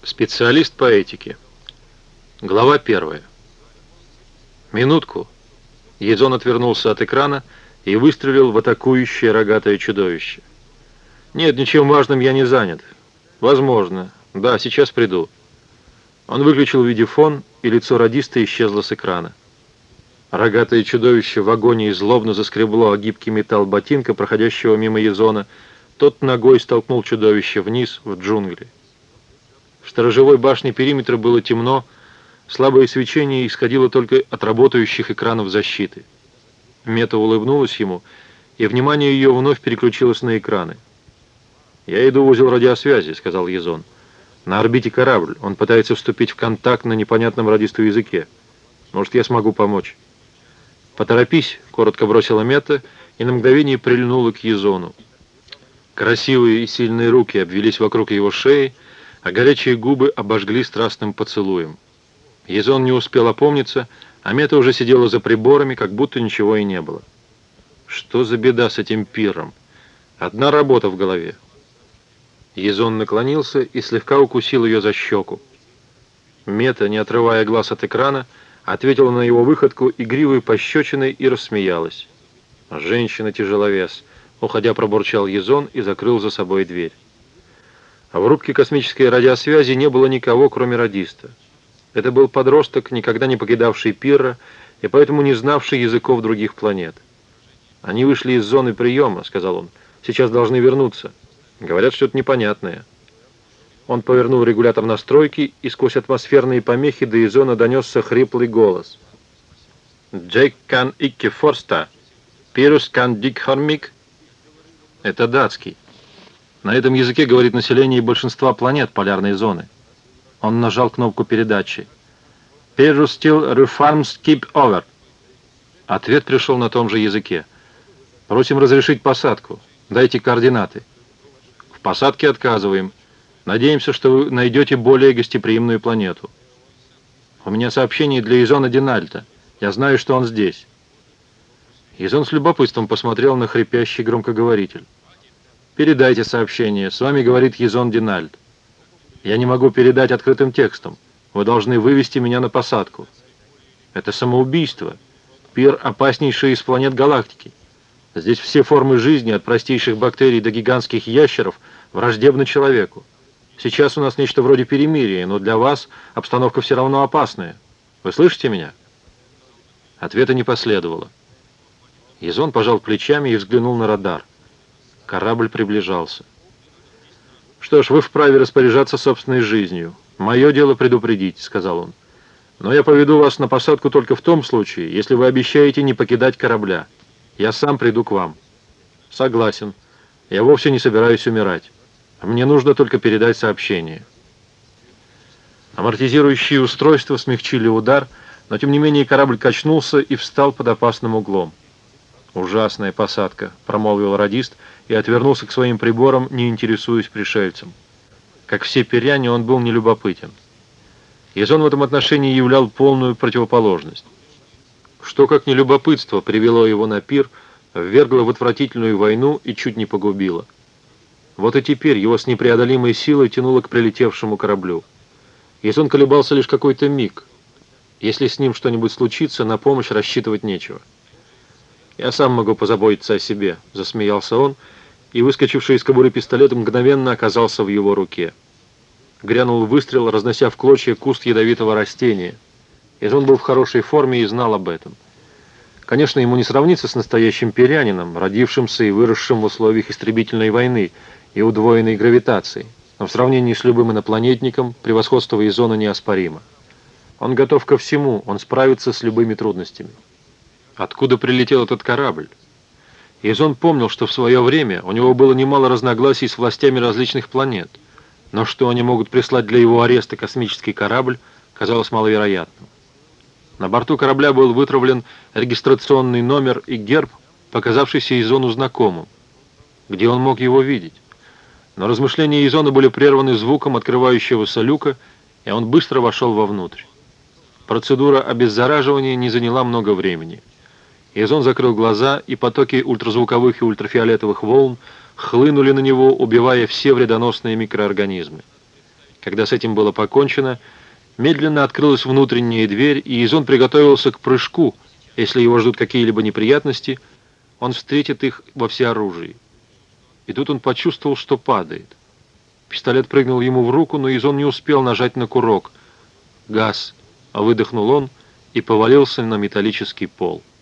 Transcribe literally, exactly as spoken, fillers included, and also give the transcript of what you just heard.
Специалист по этике. Глава первая. Минутку. Езон отвернулся от экрана и выстрелил в атакующее рогатое чудовище. «Нет, ничем важным я не занят. Возможно. Да, сейчас приду». Он выключил видеофон, и лицо радиста исчезло с экрана. Рогатое чудовище в агонии злобно заскребло о гибкий металл ботинка, проходящего мимо Езона. Тот ногой столкнул чудовище вниз, в джунгли. В сторожевой башне периметра было темно, слабое свечение исходило только от работающих экранов защиты. Мета улыбнулась ему, и внимание ее вновь переключилось на экраны. «Я иду в узел радиосвязи», — сказал Езон. «На орбите корабль. Он пытается вступить в контакт на непонятном радисту языке. Может, я смогу помочь». «Поторопись», — коротко бросила Мета, и на мгновение прильнула к Езону. Красивые и сильные руки обвились вокруг его шеи, а горячие губы обожгли страстным поцелуем. Езон не успел опомниться, а Мета уже сидела за приборами, как будто ничего и не было. Что за беда с этим пиром? Одна работа в голове. Езон наклонился и слегка укусил ее за щеку. Мета, не отрывая глаз от экрана, ответила на его выходку игривой пощечиной и рассмеялась. «Женщина-тяжеловес», — уходя пробурчал Езон и закрыл за собой дверь. А в рубке космической радиосвязи не было никого, кроме радиста. Это был подросток, никогда не покидавший пирра, и поэтому не знавший языков других планет. «Они вышли из зоны приема», — сказал он. «Сейчас должны вернуться. Говорят, что-то непонятное». Он повернул регулятор настройки, и сквозь атмосферные помехи до Езона донесся хриплый голос. «Джейк кан икке форста, пирус кан дик хормик». Это датский. На этом языке говорит население большинства планет полярной зоны. Он нажал кнопку передачи. «Перус стил рефармс кип овер». Ответ пришел на том же языке. «Просим разрешить посадку. Дайте координаты». «В посадке отказываем. Надеемся, что вы найдете более гостеприимную планету». «У меня сообщение для Езона Динальта. Я знаю, что он здесь». Езон с любопытством посмотрел на хрипящий громкоговоритель. «Передайте сообщение. С вами говорит Езон Динальт. Я не могу передать открытым текстом. Вы должны вывести меня на посадку. Это самоубийство. Пир — опаснейший из планет галактики. Здесь все формы жизни, от простейших бактерий до гигантских ящеров, враждебны человеку. Сейчас у нас нечто вроде перемирия, но для вас обстановка все равно опасная. Вы слышите меня?» Ответа не последовало. Езон пожал плечами и взглянул на радар. Корабль приближался. «Что ж, вы вправе распоряжаться собственной жизнью. Мое дело предупредить», — сказал он. «Но я поведу вас на посадку только в том случае, если вы обещаете не покидать корабля. Я сам приду к вам». «Согласен. Я вовсе не собираюсь умирать. Мне нужно только передать сообщение». Амортизирующие устройства смягчили удар, но тем не менее корабль качнулся и встал под опасным углом. «Ужасная посадка», — промолвил радист и отвернулся к своим приборам, не интересуясь пришельцем. Как все пиряне, он был нелюбопытен. Езон в этом отношении являл полную противоположность. Что, как нелюбопытство, привело его на пир, ввергло в отвратительную войну и чуть не погубило. Вот и теперь его с непреодолимой силой тянуло к прилетевшему кораблю. Езон колебался лишь какой-то миг. Если с ним что-нибудь случится, на помощь рассчитывать нечего. «Я сам могу позаботиться о себе», — засмеялся он, и, выскочивший из кобуры пистолет, мгновенно оказался в его руке. Грянул выстрел, разнося в клочья куст ядовитого растения. Езон был в хорошей форме и знал об этом. Конечно, ему не сравниться с настоящим пирянином, родившимся и выросшим в условиях истребительной войны и удвоенной гравитации, но в сравнении с любым инопланетником превосходство Езона неоспоримо. Он готов ко всему, он справится с любыми трудностями. Откуда прилетел этот корабль? Езон помнил, что в свое время у него было немало разногласий с властями различных планет, но что они могут прислать для его ареста космический корабль, казалось маловероятным. На борту корабля был вытравлен регистрационный номер и герб, показавшийся Езону знакомым. Где он мог его видеть? Но размышления Езона были прерваны звуком открывающегося люка, и он быстро вошел вовнутрь. Процедура обеззараживания не заняла много времени. Езон закрыл глаза, и потоки ультразвуковых и ультрафиолетовых волн хлынули на него, убивая все вредоносные микроорганизмы. Когда с этим было покончено, медленно открылась внутренняя дверь, и Изон приготовился к прыжку. Если его ждут какие-либо неприятности, он встретит их во всеоружии. И тут он почувствовал, что падает. Пистолет прыгнул ему в руку, но Изон не успел нажать на курок. «Газ!» — выдохнул он и повалился на металлический пол.